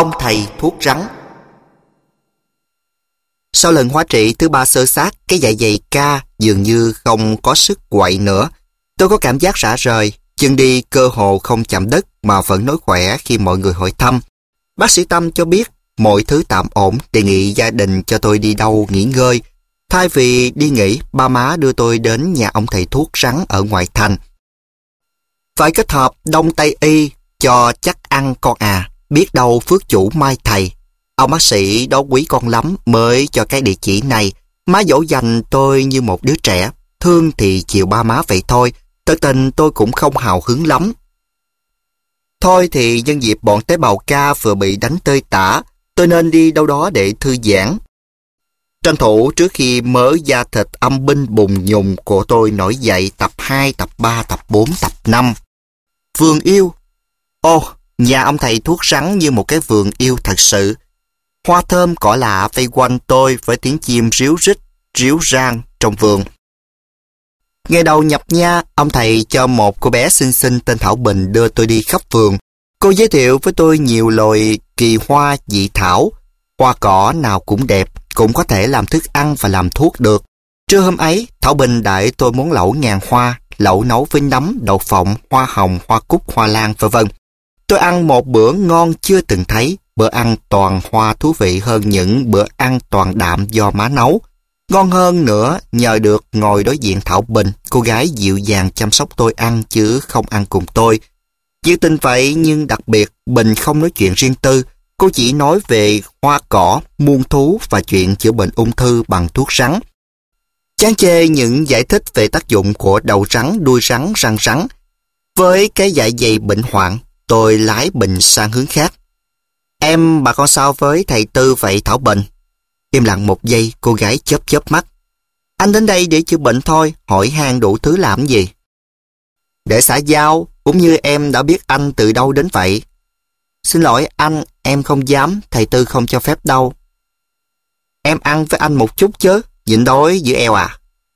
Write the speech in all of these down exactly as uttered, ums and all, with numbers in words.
Ông thầy thuốc rắn. Sau lần hóa trị thứ ba sơ sát, cái dạ dày ca dường như không có sức quậy nữa. Tôi có cảm giác rã rời, chân đi cơ hồ không chạm đất mà vẫn nói khỏe khi mọi người hỏi thăm. Bác sĩ Tâm cho biết mọi thứ tạm ổn, đề nghị gia đình cho tôi đi đâu nghỉ ngơi. Thay vì đi nghỉ, ba má đưa tôi đến nhà ông thầy thuốc rắn ở ngoại thành. Phải kết hợp đông tây y cho chắc ăn con à, biết đâu phước chủ mai thầy. Ông bác sĩ đó quý con lắm mới cho cái địa chỉ này. Má dỗ dành tôi như một đứa trẻ, thương thì chiều ba má vậy thôi. Thật tình tôi cũng không hào hứng lắm. Thôi thì nhân dịp bọn tế bào ca vừa bị đánh tơi tả, tôi nên đi đâu đó để thư giãn. Tranh thủ trước khi mớ da thịt âm binh bùng nhùng của tôi nổi dậy tập hai, tập ba, tập bốn, tập năm. Vườn yêu. Ồ, nhà ông thầy thuốc rắn như một cái vườn yêu thật sự. Hoa thơm cỏ lạ vây quanh tôi với tiếng chim ríu rít, ríu rang trong vườn. Ngày đầu nhập nha, ông thầy cho một cô bé xinh xinh tên Thảo Bình đưa tôi đi khắp vườn. Cô giới thiệu với tôi nhiều loài kỳ hoa dị thảo. Hoa cỏ nào cũng đẹp, cũng có thể làm thức ăn và làm thuốc được. Trưa hôm ấy, Thảo Bình đãi tôi món lẩu ngàn hoa, lẩu nấu với nấm, đậu phộng, hoa hồng, hoa cúc, hoa lan, vân vân. Tôi ăn một bữa ngon chưa từng thấy, bữa ăn toàn hoa thú vị hơn những bữa ăn toàn đạm do má nấu. Ngon hơn nữa nhờ được ngồi đối diện Thảo Bình, cô gái dịu dàng chăm sóc tôi ăn chứ không ăn cùng tôi. Nhiệt tình vậy nhưng đặc biệt Bình không nói chuyện riêng tư, cô chỉ nói về hoa cỏ, muôn thú và chuyện chữa bệnh ung thư bằng thuốc rắn. Chán chê những giải thích về tác dụng của đầu rắn, đuôi rắn, răng rắn. Với cái dạ dày bệnh hoạn, tôi lái Bình sang hướng khác. Em bà con sao với thầy Tư vậy Thảo Bình? Im lặng một giây, cô gái chớp chớp mắt. Anh đến đây để chữa bệnh thôi, hỏi han đủ thứ làm gì? Để xã giao, cũng như em đã biết anh từ đâu đến vậy. Xin lỗi anh, em không dám, thầy Tư không cho phép đâu. Em ăn với anh một chút chứ, nhịn đói giữ eo à?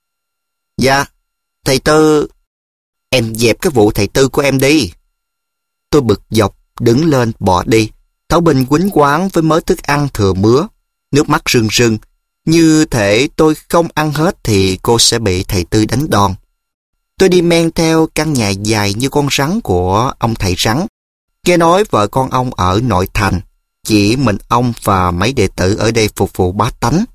Dạ, thầy Tư... Em dẹp cái vụ thầy Tư của em đi. Tôi bực dọc, đứng lên bỏ đi. Thảo Bình quýnh quáng với mớ thức ăn thừa mứa. Nước mắt rưng rưng. Như thể tôi không ăn hết thì cô sẽ bị thầy Tư đánh đòn. Tôi đi men theo căn nhà dài như con rắn của ông thầy rắn. Nghe nói vợ con ông ở nội thành. Chỉ mình ông và mấy đệ tử ở đây phục vụ bá tánh.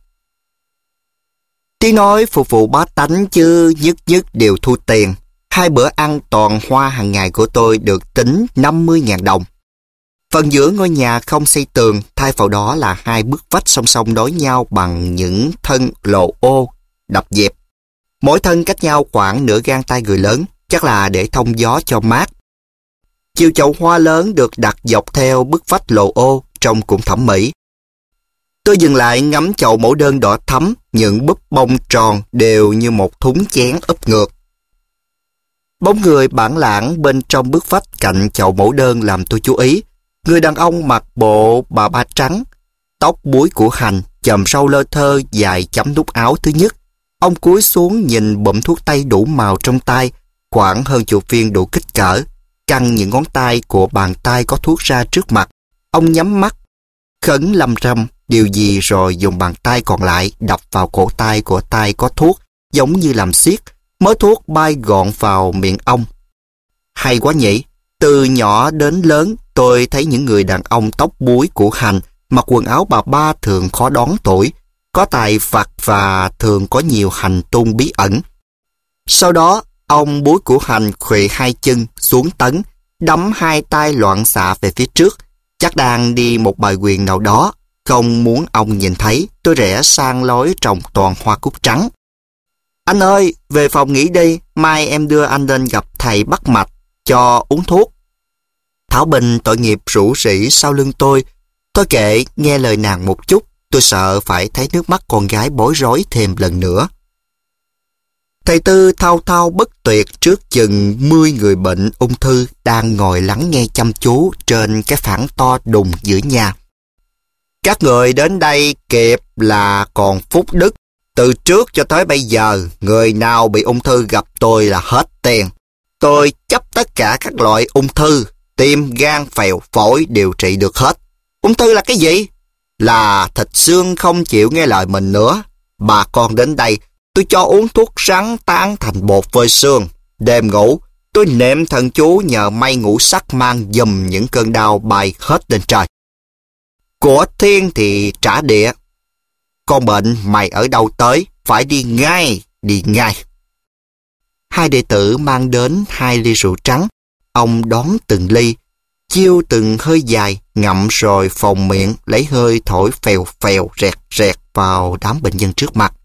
Tiếng nói phục vụ bá tánh chứ nhất nhất đều thu tiền. Hai bữa ăn toàn hoa hàng ngày của tôi được tính năm mươi nghìn đồng. Phần giữa ngôi nhà không xây tường, thay vào đó là hai bức vách song song đối nhau bằng những thân lồ ô, đập dẹp. Mỗi thân cách nhau khoảng nửa gang tay người lớn, chắc là để thông gió cho mát. Chiều chậu hoa lớn được đặt dọc theo bức vách lồ ô, trông cũng thẩm mỹ. Tôi dừng lại ngắm chậu mẫu đơn đỏ thắm, những búp bông tròn đều như một thúng chén úp ngược. Bóng người bản lãng bên trong bức vách cạnh chậu mẫu đơn làm tôi chú ý. Người đàn ông mặc bộ bà ba trắng, tóc búi của hành, chòm râu lơ thơ dài chấm nút áo thứ nhất. Ông cúi xuống nhìn bụm thuốc tây đủ màu trong tay, khoảng hơn chục viên đủ kích cỡ. Căng những ngón tay của bàn tay có thuốc ra trước mặt. Ông nhắm mắt, khấn lăm răm điều gì rồi dùng bàn tay còn lại đập vào cổ tay của tay có thuốc, giống như làm xiết. Mớ thuốc bay gọn vào miệng ông. Hay quá nhỉ, từ nhỏ đến lớn tôi thấy những người đàn ông tóc búi của hành mặc quần áo bà ba thường khó đoán tuổi, có tài vặt và thường có nhiều hành tung bí ẩn. Sau đó, ông búi của hành khuỵu hai chân xuống tấn, đấm hai tay loạn xạ về phía trước, chắc đang đi một bài quyền nào đó. Không muốn ông nhìn thấy, tôi rẽ sang lối trồng toàn hoa cúc trắng. Anh ơi, về phòng nghỉ đi, mai em đưa anh lên gặp thầy bắt mạch, cho uống thuốc. Thảo Bình tội nghiệp rủ rỉ sau lưng tôi. Tôi kệ, nghe lời nàng một chút, tôi sợ phải thấy nước mắt con gái bối rối thêm lần nữa. Thầy Tư thao thao bất tuyệt trước chừng mười người bệnh ung thư đang ngồi lắng nghe chăm chú trên cái phản to đùng giữa nhà. Các người đến đây kịp là còn phúc đức. Từ trước cho tới bây giờ, người nào bị ung thư gặp tôi là hết tiền. Tôi chấp tất cả các loại ung thư, tim, gan, phèo, phổi điều trị được hết. Ung thư là cái gì? Là thịt xương không chịu nghe lời mình nữa. Bà con đến đây, tôi cho uống thuốc rắn tán thành bột phơi xương. Đêm ngủ, tôi niệm thần chú nhờ may ngũ sắc mang giùm những cơn đau bay hết lên trời. Của thiên thì trả địa. Con bệnh mày ở đâu tới, phải đi ngay, đi ngay. Hai đệ tử mang đến hai ly rượu trắng. Ông đón từng ly, chiêu từng hơi dài, ngậm rồi phồng miệng, lấy hơi thổi phèo phèo rẹt rẹt vào đám bệnh nhân trước mặt.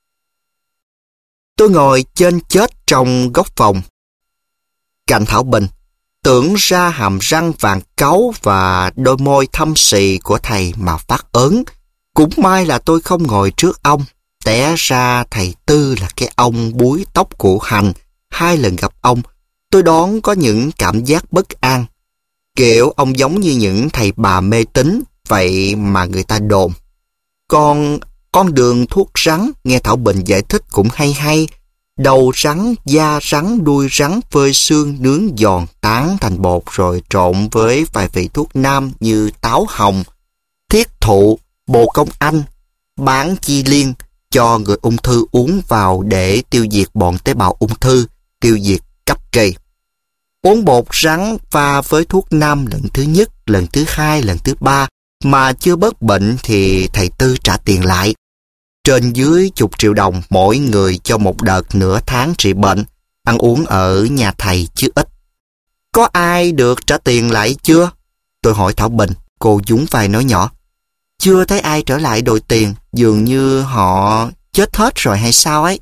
Tôi ngồi trên chết trong góc phòng, cạnh Thảo Bình, tưởng ra hàm răng vàng cáu và đôi môi thâm xì của thầy mà phát ớn. Cũng may là tôi không ngồi trước ông, té ra thầy Tư là cái ông búi tóc cụ Hành. Hai lần gặp ông, tôi đoán có những cảm giác bất an. Kiểu ông giống như những thầy bà mê tín, vậy mà người ta đồn. Còn con đường thuốc rắn, nghe Thảo Bình giải thích cũng hay hay. Đầu rắn, da rắn, đuôi rắn phơi xương nướng giòn tán thành bột rồi trộn với vài vị thuốc nam như táo hồng, thiết thụ, bồ công anh, bán chi liên cho người ung thư uống vào để tiêu diệt bọn tế bào ung thư, tiêu diệt cấp kỳ. Uống bột rắn pha với thuốc nam lần thứ nhất, lần thứ hai, lần thứ ba mà chưa bớt bệnh thì thầy Tư trả tiền lại. Trên dưới chục triệu đồng mỗi người cho một đợt nửa tháng trị bệnh, ăn uống ở nhà thầy chứ ít. Có ai được trả tiền lại chưa? Tôi hỏi Thảo Bình, cô nhún vai nói nhỏ. Chưa thấy ai trở lại đòi tiền, dường như họ chết hết rồi hay sao ấy.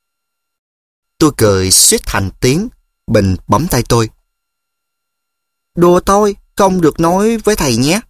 Tôi cười suýt thành tiếng. Bình bấm tay tôi. Đùa tôi, không được nói với thầy nhé.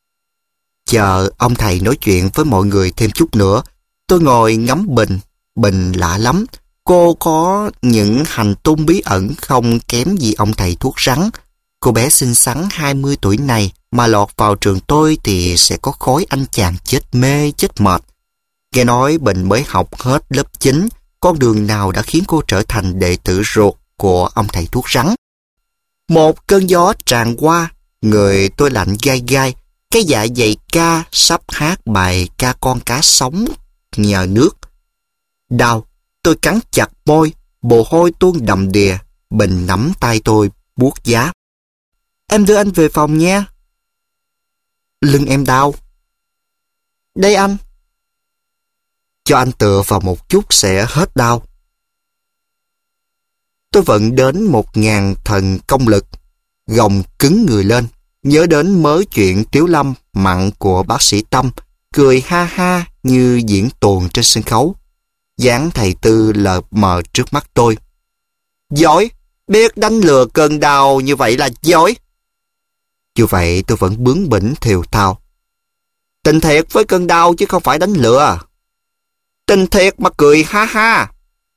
Chờ ông thầy nói chuyện với mọi người thêm chút nữa. Tôi ngồi ngắm Bình. Bình lạ lắm. Cô có những hành tung bí ẩn không kém gì ông thầy thuốc rắn. Cô bé xinh xắn hai mươi tuổi này mà lọt vào trường tôi thì sẽ có khối anh chàng chết mê, chết mệt. Nghe nói Bình mới học hết lớp chín. Con đường nào đã khiến cô trở thành đệ tử ruột của ông thầy thuốc rắn. Một cơn gió tràn qua, người tôi lạnh gai gai, cái dạ dày ca sắp hát bài ca con cá sống nhờ nước. Đau, tôi cắn chặt môi, mồ hôi tuôn đầm đìa. Bình nắm tay tôi, buốt giá. Em đưa anh về phòng nha. Lưng em đau. Đây anh. Cho anh tựa vào một chút sẽ hết đau. Tôi vận đến một ngàn thần công lực, gồng cứng người lên, nhớ đến mớ chuyện Tiếu Lâm mặn của bác sĩ Tâm, cười ha ha như diễn tuồng trên sân khấu. Dáng thầy Tư lờ mờ trước mắt tôi. Giỏi, biết đánh lừa cơn đau như vậy là giỏi. Dù vậy tôi vẫn bướng bỉnh thều thào. Tình thiệt với cơn đau chứ không phải đánh lừa. Tình thiệt mà cười ha ha.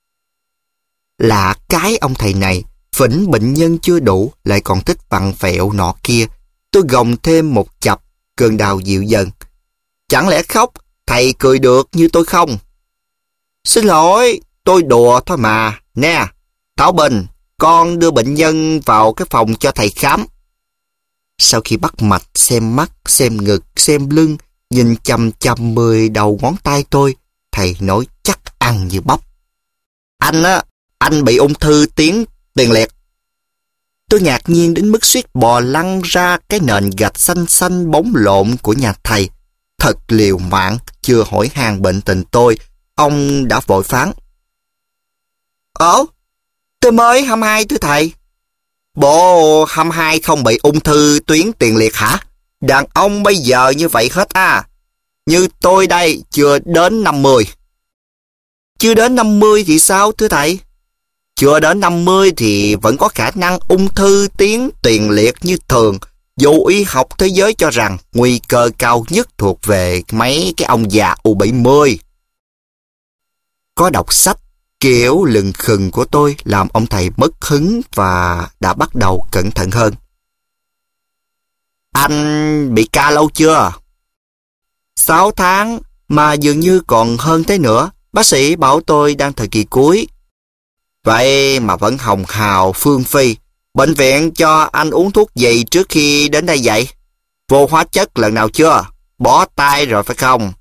Lạ cái ông thầy này, phỉnh bệnh nhân chưa đủ, lại còn thích vặn vẹo nọ kia. Tôi gồng thêm một chập, cơn đau dịu dần. Chẳng lẽ khóc, thầy cười được như tôi không? Xin lỗi, tôi đùa thôi mà. Nè, Thảo Bình, con đưa bệnh nhân vào cái phòng cho thầy khám. Sau khi bắt mạch, xem mắt, xem ngực, xem lưng, nhìn chằm chằm mười đầu ngón tay tôi, thầy nói chắc ăn như bắp. Anh á, anh bị ung thư tuyến tiền liệt. Tôi ngạc nhiên đến mức suýt bò lăn ra cái nền gạch xanh xanh bóng lộn của nhà thầy. Thật liều mạng, chưa hỏi han bệnh tình tôi, ông đã vội phán. Ồ, tôi mới hai mươi hai thưa thầy. Bộ hai mươi hai không bị ung thư tuyến tiền liệt hả? Đàn ông bây giờ như vậy hết à? Như tôi đây chưa đến năm mươi. Chưa đến năm mươi thì sao thưa thầy? Chưa đến năm mươi thì vẫn có khả năng ung thư tuyến tiền liệt như thường, dù y học thế giới cho rằng nguy cơ cao nhất thuộc về mấy cái ông già u bảy mươi. Có đọc sách, kiểu lừng khừng của tôi làm ông thầy mất hứng và đã bắt đầu cẩn thận hơn. Anh bị ca lâu chưa? Sáu tháng, mà dường như còn hơn thế nữa. Bác sĩ bảo tôi đang thời kỳ cuối. Vậy mà vẫn hồng hào phương phi. Bệnh viện cho anh uống thuốc gì trước khi đến đây vậy? Vô hóa chất lần nào chưa? Bó tay rồi phải không?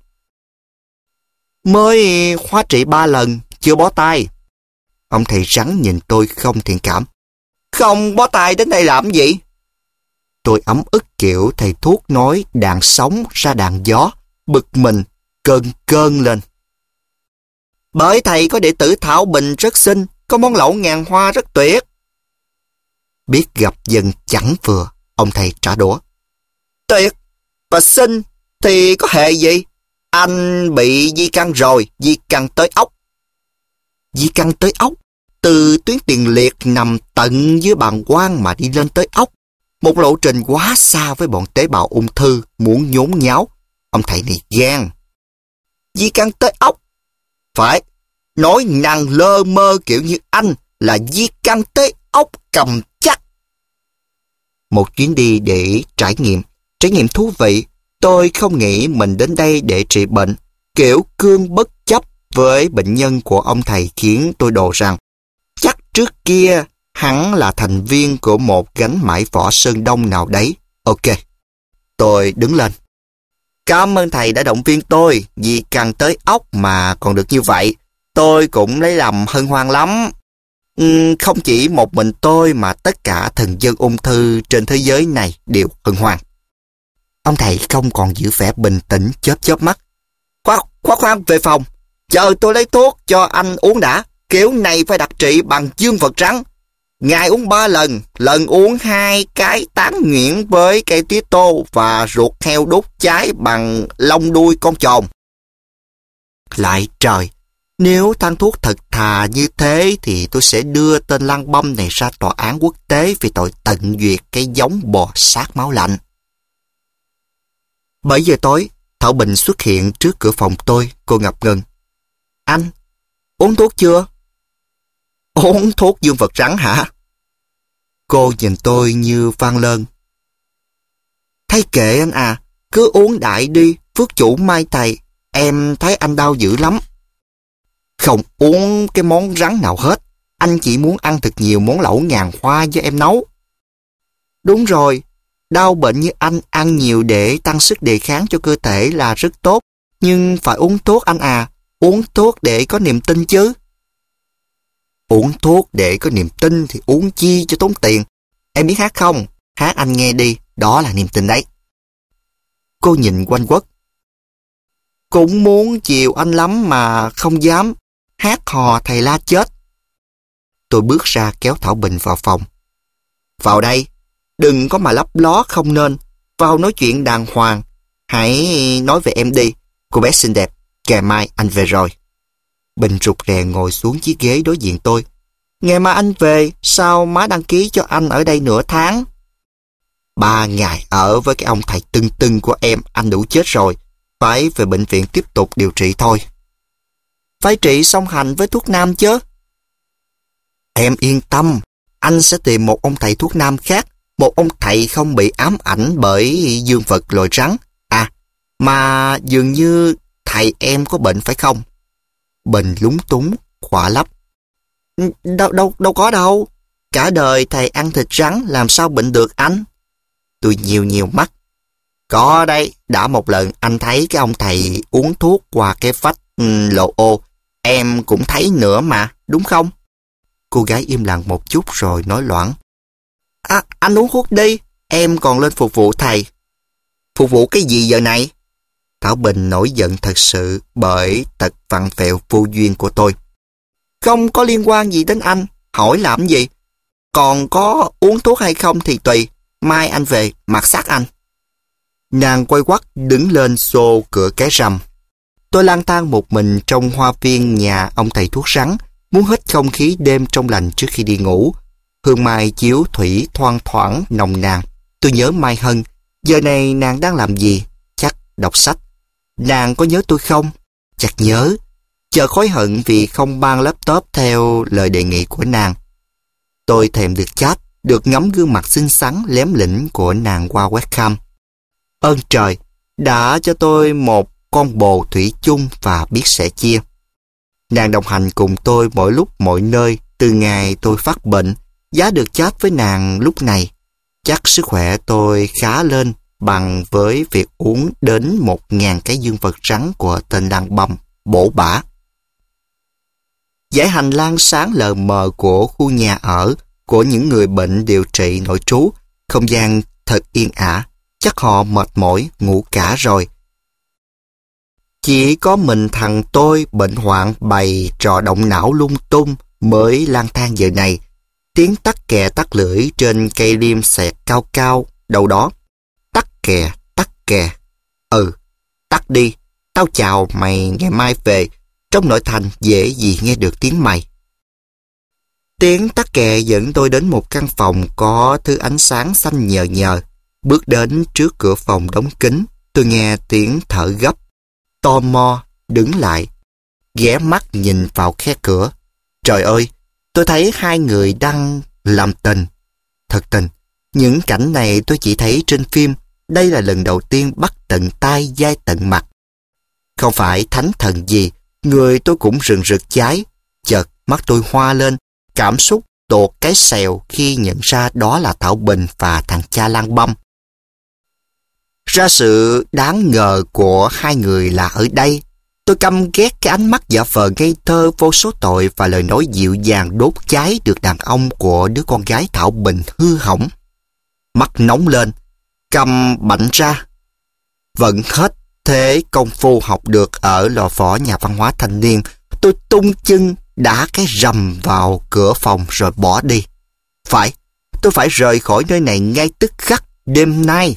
Mới hóa trị ba lần, chưa bó tay. Ông thầy rắn nhìn tôi không thiện cảm. Không bó tay đến đây làm gì? Tôi ấm ức kiểu thầy thuốc nói đàn sóng ra đàn gió, bực mình, cơn cơn lên. Bởi thầy có đệ tử Thảo Bình rất xinh, có món lẩu ngàn hoa rất tuyệt. Biết gặp dân chẳng vừa, ông thầy trả đũa. Tuyệt và xinh thì có hệ gì? Anh bị di căn rồi, di căn tới ốc. Di căn tới ốc? Từ tuyến tiền liệt nằm tận dưới bàng quang mà đi lên tới ốc. Một lộ trình quá xa với bọn tế bào ung thư muốn nhốn nháo. Ông thầy này gan. Di căn tới ốc? Phải, nói năng lơ mơ kiểu như anh là di căn tới ốc cầm chắc. Một chuyến đi để trải nghiệm, trải nghiệm thú vị. Tôi không nghĩ mình đến đây để trị bệnh. Kiểu cương bất chấp với bệnh nhân của ông thầy khiến tôi đồ rằng chắc trước kia hắn là thành viên của một gánh mãi võ Sơn Đông nào đấy. Ok. Tôi đứng lên. Cảm ơn thầy đã động viên tôi, vì càng tới ốc mà còn được như vậy. Tôi cũng lấy làm hân hoan lắm. Uhm, không chỉ một mình tôi mà tất cả thần dân ung thư trên thế giới này đều hân hoan. Ông thầy không còn giữ vẻ bình tĩnh, chớp chớp mắt. Khoan, khoan khoan về phòng. Chờ tôi lấy thuốc cho anh uống đã. Kiểu này phải đặc trị bằng dương vật rắn. Ngày uống ba lần, lần uống hai cái tán nhuyễn với cây tía tô và ruột heo đốt cháy bằng lông đuôi con trồn. Lại trời, nếu thang thuốc thật thà như thế thì tôi sẽ đưa tên lăng băm này ra tòa án quốc tế vì tội tận duyệt cái giống bò sát máu lạnh. bảy giờ tối, Thảo Bình xuất hiện trước cửa phòng tôi, cô ngập ngừng. Anh, uống thuốc chưa? Uống thuốc dương vật rắn hả? Cô nhìn tôi như van lơn. Thay kệ anh à, cứ uống đại đi, phước chủ mai thầy, em thấy anh đau dữ lắm. Không uống cái món rắn nào hết, anh chỉ muốn ăn thật nhiều món lẩu ngàn hoa do em nấu. Đúng rồi, đau bệnh như anh ăn nhiều để tăng sức đề kháng cho cơ thể là rất tốt, nhưng phải uống thuốc anh à, uống thuốc để có niềm tin chứ. Uống thuốc để có niềm tin thì uống chi cho tốn tiền. Em biết hát không? Hát anh nghe đi, đó là niềm tin đấy. Cô nhìn quanh quất. Cũng muốn chiều anh lắm mà không dám. Hát hò thầy la chết. Tôi bước ra kéo Thảo Bình vào phòng. Vào đây, đừng có mà lấp ló không nên. Vào nói chuyện đàng hoàng. Hãy nói về em đi, cô bé xinh đẹp. Ngày mai anh về rồi. Bình rụt rè ngồi xuống chiếc ghế đối diện tôi. Ngày mai anh về, sao má đăng ký cho anh ở đây nửa tháng? Ba ngày ở với cái ông thầy tưng tưng của em, anh đủ chết rồi. Phải về bệnh viện tiếp tục điều trị thôi. Phải trị song hành với thuốc nam chứ? Em yên tâm, anh sẽ tìm một ông thầy thuốc nam khác. Một ông thầy không bị ám ảnh bởi dương vật loài rắn. À, mà dường như thầy em có bệnh phải không? Bình lúng túng, khỏa lấp. Đâu, đâu, đâu có đâu. Cả đời thầy ăn thịt rắn làm sao bệnh được anh? Tôi nhiều nhiều mắt. Có đây, đã một lần anh thấy cái ông thầy uống thuốc qua cái vách um, lộ ô. Em cũng thấy nữa mà, đúng không? Cô gái im lặng một chút rồi nói loãng. À, anh uống thuốc đi, em còn lên phục vụ thầy. Phục vụ cái gì giờ này? Thảo Bình nổi giận thật sự bởi tật vặn vẹo vô duyên của tôi. Không có liên quan gì đến anh, hỏi làm gì? Còn có uống thuốc hay không thì tùy, mai anh về mặc xác anh. Nàng quay quắt đứng lên xô cửa cái rầm. Tôi lang thang một mình trong hoa viên nhà ông thầy thuốc rắn, muốn hít không khí đêm trong lành trước khi đi ngủ. Hương mai chiếu thủy thoang thoảng nồng nàn. Tôi nhớ Mai Hân, giờ này nàng đang làm gì? Chắc đọc sách. Nàng có nhớ tôi không? Chắc nhớ. Chờ hối hận vì không mang laptop theo lời đề nghị của nàng. Tôi thèm được chat, được ngắm gương mặt xinh xắn lém lĩnh của nàng qua webcam. Ơn trời, đã cho tôi một con bồ thủy chung và biết sẻ chia. Nàng đồng hành cùng tôi mỗi lúc mọi nơi từ ngày tôi phát bệnh. Giá được chat với nàng lúc này. Chắc sức khỏe tôi khá lên bằng với việc uống đến một ngàn cái dương vật rắn của tên lang băm bổ bả. Dãy hành lang sáng lờ mờ của khu nhà ở của những người bệnh điều trị nội trú, không gian thật yên ả, chắc họ mệt mỏi ngủ cả rồi. Chỉ có mình thằng tôi bệnh hoạn bày trò động não lung tung mới lang thang giờ này. Tiếng tắc kè tắc lưỡi trên cây liêm xẹt cao cao đâu đó. Tắc kè, tắc kè. Ừ, tắc đi, tao chào mày ngày mai về. Trong nội thành dễ gì nghe được tiếng mày. Tiếng tắc kè dẫn tôi đến một căn phòng có thứ ánh sáng xanh nhờ nhờ. Bước đến trước cửa phòng đóng kín, tôi nghe tiếng thở gấp. Tò mò, đứng lại, ghé mắt nhìn vào khe cửa. Trời ơi, tôi thấy hai người đang làm tình. Thật tình, những cảnh này tôi chỉ thấy trên phim. Đây là lần đầu tiên bắt tận tai dai tận mặt. Không phải thánh thần gì, người tôi cũng rừng rực cháy. Chợt mắt tôi hoa lên, cảm xúc tột cái xèo khi nhận ra đó là Thảo Bình và thằng cha lang băm. Ra sự đáng ngờ của hai người là ở đây. Tôi căm ghét cái ánh mắt giả vờ ngây thơ vô số tội và lời nói dịu dàng đốt cháy được đàn ông của đứa con gái Thảo Bình hư hỏng. Mắt nóng lên, cầm bảnh ra. Vẫn hết thế công phu học được ở lò võ nhà văn hóa thanh niên, tôi tung chân đá cái rầm vào cửa phòng rồi bỏ đi. Phải, tôi phải rời khỏi nơi này ngay tức khắc đêm nay.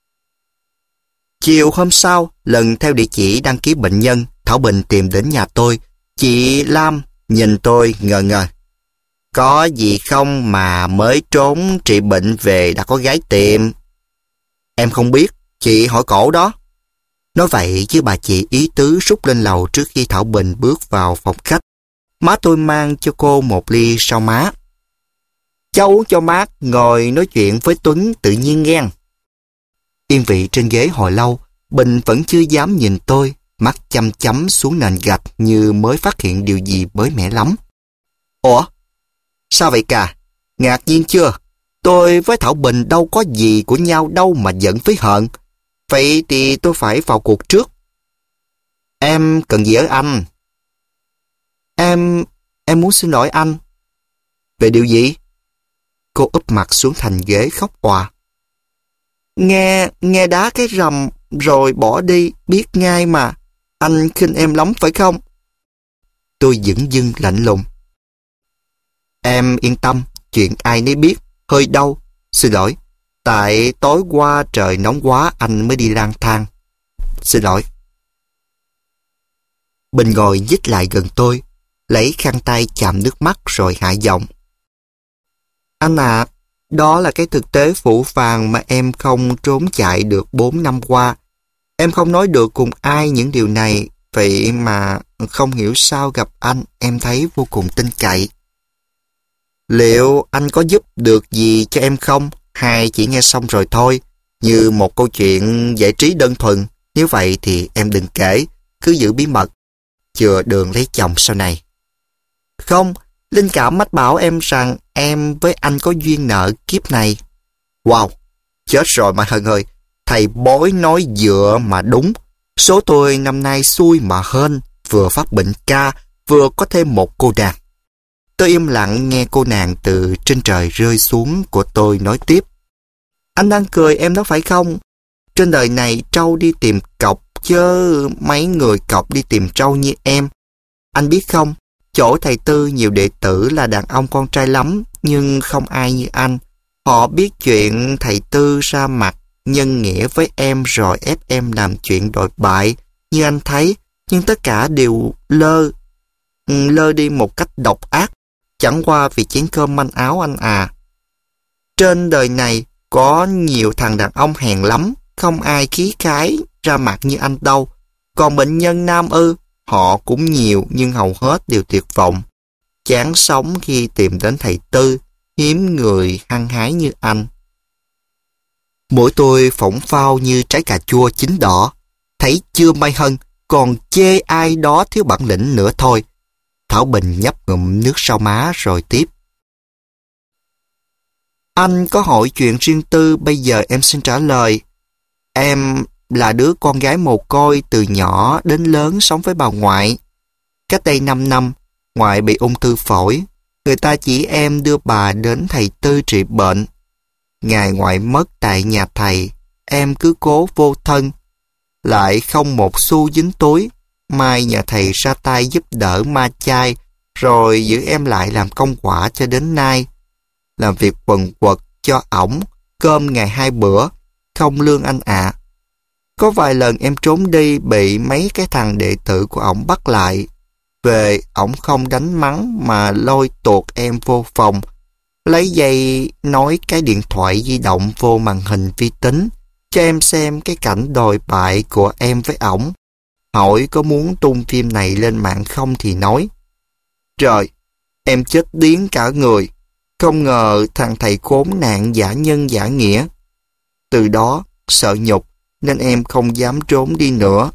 Chiều hôm sau, lần theo địa chỉ đăng ký bệnh nhân, Thảo Bình tìm đến nhà tôi. Chị Lam nhìn tôi ngờ ngờ. Có gì không mà mới trốn trị bệnh về đã có gái tìm? Em không biết, chị hỏi cổ đó. Nói vậy chứ bà chị ý tứ rút lên lầu trước khi Thảo Bình bước vào phòng khách. Má tôi mang cho cô một ly sau má. Cháu uống cho mát, ngồi nói chuyện với Tuấn tự nhiên nghe. Yên vị trên ghế hồi lâu, Bình vẫn chưa dám nhìn tôi, mắt chăm chăm xuống nền gạch như mới phát hiện điều gì mới mẻ lắm. Ủa? Sao vậy cả? Ngạc nhiên chưa? Tôi với Thảo Bình đâu có gì của nhau đâu mà giận với hận. Vậy thì tôi phải vào cuộc trước. Em cần gì ở anh? Em... em muốn xin lỗi anh. Về điều gì? Cô úp mặt xuống thành ghế khóc òa. Nghe, nghe đá cái rầm rồi bỏ đi, biết ngay mà. Anh khinh em lắm phải không? Tôi dửng dưng lạnh lùng. Em yên tâm, chuyện ai nấy biết, hơi đau. Xin lỗi, tại tối qua trời nóng quá anh mới đi lang thang. Xin lỗi. Bình ngồi nhích lại gần tôi, lấy khăn tay chạm nước mắt rồi hạ giọng. Anh à, đó là cái thực tế phũ phàng mà em không trốn chạy được bốn năm qua. Em không nói được cùng ai những điều này, vậy mà không hiểu sao gặp anh em thấy vô cùng tin cậy. Liệu anh có giúp được gì cho em không? Hay chỉ nghe xong rồi thôi, như một câu chuyện giải trí đơn thuần? Nếu vậy thì em đừng kể, cứ giữ bí mật, chừa đường lấy chồng sau này. Không, linh cảm mách bảo em rằng em với anh có duyên nợ kiếp này. Wow, chết rồi mà Hân ơi, thầy bói nói dựa mà đúng. Số tôi năm nay xui mà hên, vừa phát bệnh ca, vừa có thêm một cô nàng. Tôi im lặng nghe cô nàng từ trên trời rơi xuống của tôi nói tiếp. Anh đang cười em đó phải không? Trên đời này trâu đi tìm cọc, chứ mấy người cọc đi tìm trâu như em. Anh biết không, chỗ thầy Tư nhiều đệ tử là đàn ông con trai lắm, nhưng không ai như anh. Họ biết chuyện thầy Tư ra mặt nhân nghĩa với em rồi ép em làm chuyện đồi bại như anh thấy, nhưng tất cả đều lơ lơ đi một cách độc ác, chẳng qua vì chén cơm manh áo anh à. Trên đời này có nhiều thằng đàn ông hèn lắm, không ai khí khái ra mặt như anh đâu. Còn bệnh nhân nam ư, họ cũng nhiều nhưng hầu hết đều tuyệt vọng, chán sống khi tìm đến thầy Tư, hiếm người hăng hái như anh. Mỗi tôi phỏng phao như trái cà chua chín đỏ, thấy chưa may Hân, còn chê ai đó thiếu bản lĩnh nữa thôi. Thảo Bình nhấp ngụm nước sau má rồi tiếp. Anh có hỏi chuyện riêng tư, bây giờ em xin trả lời. Em là đứa con gái mồ côi từ nhỏ đến lớn sống với bà ngoại. Cách đây năm năm, ngoại bị ung thư phổi. Người ta chỉ em đưa bà đến thầy Tư trị bệnh. Ngày ngoại mất tại nhà thầy, em cứ cố vô thân. Lại không một xu dính túi. Mai nhờ thầy ra tay giúp đỡ ma chay, rồi giữ em lại làm công quả cho đến nay. Làm việc quần quật cho ổng, cơm ngày hai bữa, không lương anh ạ. Có vài lần em trốn đi bị mấy cái thằng đệ tử của ổng bắt lại. Về ổng không đánh mắng mà lôi tuột em vô phòng, lấy dây nối cái điện thoại di động vô màn hình vi tính, cho em xem cái cảnh đồi bại của em với ổng. Hỏi có muốn tung phim này lên mạng không thì nói. Trời, em chết điếng cả người. Không ngờ thằng thầy khốn nạn giả nhân giả nghĩa. Từ đó, sợ nhục, nên em không dám trốn đi nữa.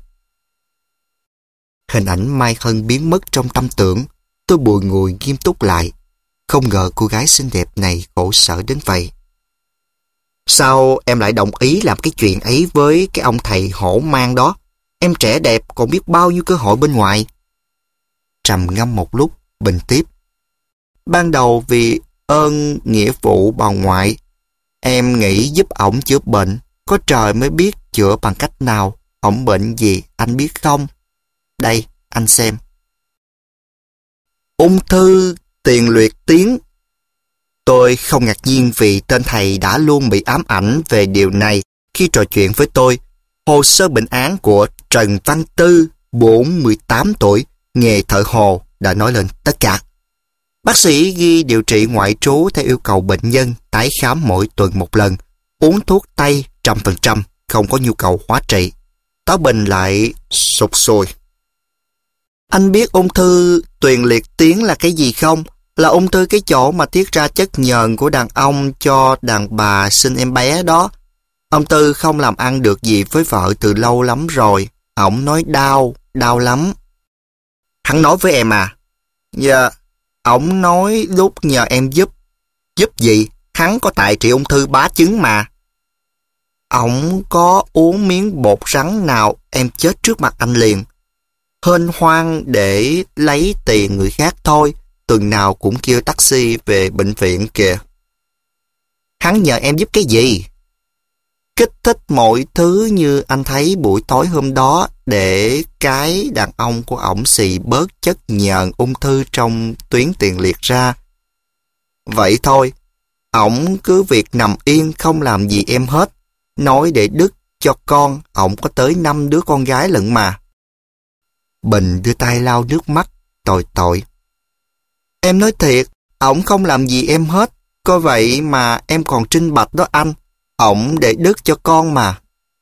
Hình ảnh Mai Hân biến mất trong tâm tưởng. Tôi bùi ngùi nghiêm túc lại. Không ngờ cô gái xinh đẹp này khổ sở đến vậy. Sao em lại đồng ý làm cái chuyện ấy với cái ông thầy hổ mang đó? Em trẻ đẹp còn biết bao nhiêu cơ hội bên ngoài. Trầm ngâm một lúc, Bình tiếp. Ban đầu vì ơn nghĩa vụ bà ngoại, em nghĩ giúp ổng chữa bệnh. Có trời mới biết chữa bằng cách nào. Ổng bệnh gì anh biết không? Đây, anh xem. Ung thư tiền liệt tuyến. Tôi không ngạc nhiên vì tên thầy đã luôn bị ám ảnh về điều này khi trò chuyện với tôi. Hồ sơ bệnh án của Trần Văn Tư, bốn mươi tám tuổi, nghề thợ hồ, đã nói lên tất cả. Bác sĩ ghi điều trị ngoại trú theo yêu cầu bệnh nhân tái khám mỗi tuần một lần, uống thuốc tây trăm phần trăm, không có nhu cầu hóa trị. Táo Bình lại sụt sùi. Anh biết ung thư tuyền liệt tuyến là cái gì không? Là ung thư cái chỗ mà tiết ra chất nhờn của đàn ông cho đàn bà sinh em bé đó. Ông Tư không làm ăn được gì với vợ từ lâu lắm rồi. Ổng nói đau, đau lắm. Hắn nói với em à? Dạ, ổng nói lúc nhờ em giúp. Giúp gì? Hắn có tài trị ung thư bá chứng mà. Ổng có uống miếng bột rắn nào em chết trước mặt anh liền. Hên hoang để lấy tiền người khác thôi. Tuần nào cũng kêu taxi về bệnh viện kìa. Hắn nhờ em giúp cái gì? Kích thích mọi thứ như anh thấy buổi tối hôm đó để cái đàn ông của ổng xì bớt chất nhờn ung thư trong tuyến tiền liệt ra. Vậy thôi, ổng cứ việc nằm yên không làm gì em hết. Nói để đứt cho con, ổng có tới năm đứa con gái lận mà. Bình đưa tay lau nước mắt, tội tội. Em nói thiệt, ổng không làm gì em hết. Có vậy mà em còn trinh bạch đó anh. Ổng để đứt cho con mà.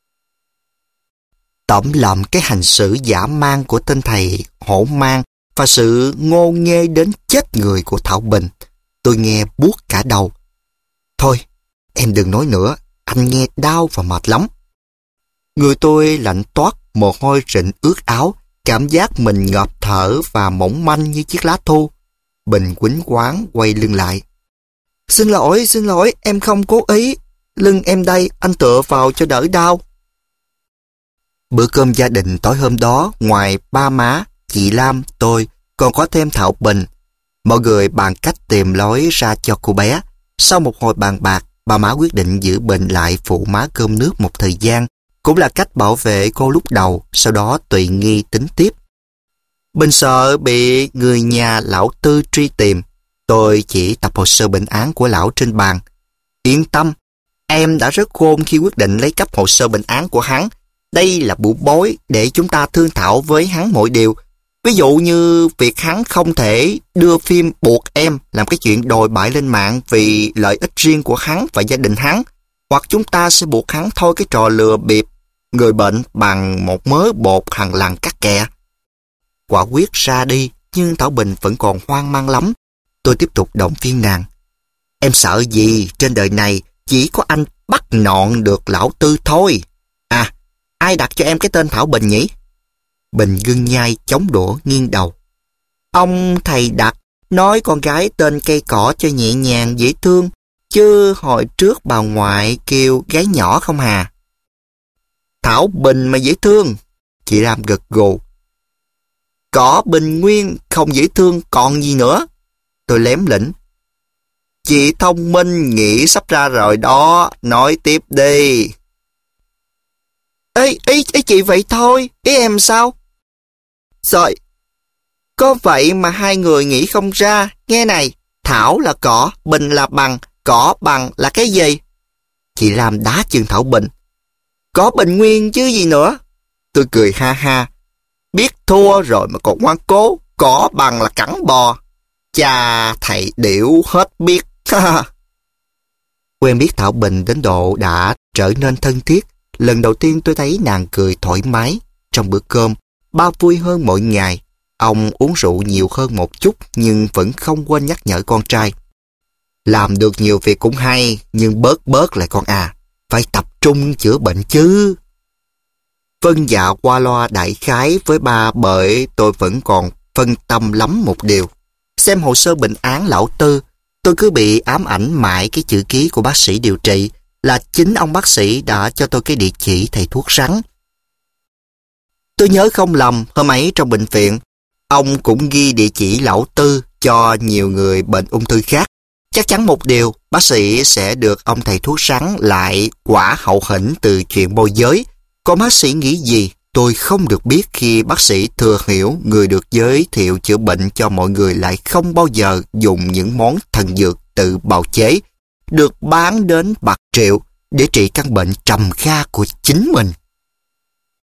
Tóm lầm cái hành xử dã man của tên thầy hổ mang và sự ngô nghê đến chết người của Thảo Bình. Tôi nghe buốt cả đầu. Thôi, em đừng nói nữa, anh nghe đau và mệt lắm. Người tôi lạnh toát, mồ hôi rịn ướt áo, cảm giác mình ngợp thở và mỏng manh như chiếc lá thu. Bình quýnh quáng quay lưng lại. Xin lỗi, xin lỗi, em không cố ý. Lưng em đây, anh tựa vào cho đỡ đau. Bữa cơm gia đình tối hôm đó, ngoài ba má, chị Lam, tôi, còn có thêm Thảo Bình. Mọi người bàn cách tìm lối ra cho cô bé. Sau một hồi bàn bạc, bà má quyết định giữ Bình lại phụ má cơm nước một thời gian. Cũng là cách bảo vệ cô lúc đầu, sau đó tùy nghi tính tiếp. Bình sợ bị người nhà lão Tư truy tìm. Tôi chỉ tập hồ sơ bệnh án của lão trên bàn. Yên tâm, em đã rất khôn khi quyết định lấy cắp hồ sơ bệnh án của hắn. Đây là bụ bối để chúng ta thương thảo với hắn mọi điều. Ví dụ như việc hắn không thể đưa phim buộc em làm cái chuyện đồi bại lên mạng vì lợi ích riêng của hắn và gia đình hắn. Hoặc chúng ta sẽ buộc hắn thôi cái trò lừa bịp người bệnh bằng một mớ bột hàng lằn cắt kè. Quả quyết ra đi, nhưng Thảo Bình vẫn còn hoang mang lắm. Tôi tiếp tục động viên nàng. Em sợ gì, trên đời này chỉ có anh bắt nọn được lão Tư thôi. À, ai đặt cho em cái tên Thảo Bình nhỉ? Bình gưng nhai chống đũa nghiêng đầu. Ông thầy đặt, nói con gái tên cây cỏ cho nhẹ nhàng dễ thương, chứ hồi trước bà ngoại kêu gái nhỏ không hà. Thảo Bình mà dễ thương. Chị Lam gật gù. Cỏ Bình Nguyên không dễ thương còn gì nữa. Tôi lém lỉnh. Chị thông minh nghĩ sắp ra rồi đó, nói tiếp đi. Ê, ý, ý chị vậy thôi, ý em sao? Rồi, có vậy mà hai người nghĩ không ra. Nghe này, Thảo là cỏ, Bình là bằng, cỏ bằng là cái gì? Chị Lam đá chân Thảo Bình. Cỏ Bình Nguyên chứ gì nữa. Tôi cười ha ha. Biết thua rồi mà còn ngoan cố, cỏ bằng là cẳng bò. Chà, thầy điểu hết biết. Quen biết Thảo Bình đến độ đã trở nên thân thiết. Lần đầu tiên tôi thấy nàng cười thoải mái. Trong bữa cơm, ba vui hơn mọi ngày. Ông uống rượu nhiều hơn một chút nhưng vẫn không quên nhắc nhở con trai. Làm được nhiều việc cũng hay, nhưng bớt bớt lại con à. Phải tập trung chữa bệnh chứ. Vân dạ qua loa đại khái với ba bởi tôi vẫn còn phân tâm lắm một điều. Xem hồ sơ bệnh án lão Tư, tôi cứ bị ám ảnh mãi cái chữ ký của bác sĩ điều trị là chính ông bác sĩ đã cho tôi cái địa chỉ thầy thuốc rắn. Tôi nhớ không lầm, hôm ấy trong bệnh viện, ông cũng ghi địa chỉ lão Tư cho nhiều người bệnh ung thư khác. Chắc chắn một điều, bác sĩ sẽ được ông thầy thuốc rắn lại quả hậu hĩnh từ chuyện môi giới. Còn bác sĩ nghĩ gì, tôi không được biết khi bác sĩ thừa hiểu người được giới thiệu chữa bệnh cho mọi người lại không bao giờ dùng những món thần dược tự bào chế, được bán đến bạc triệu để trị căn bệnh trầm kha của chính mình.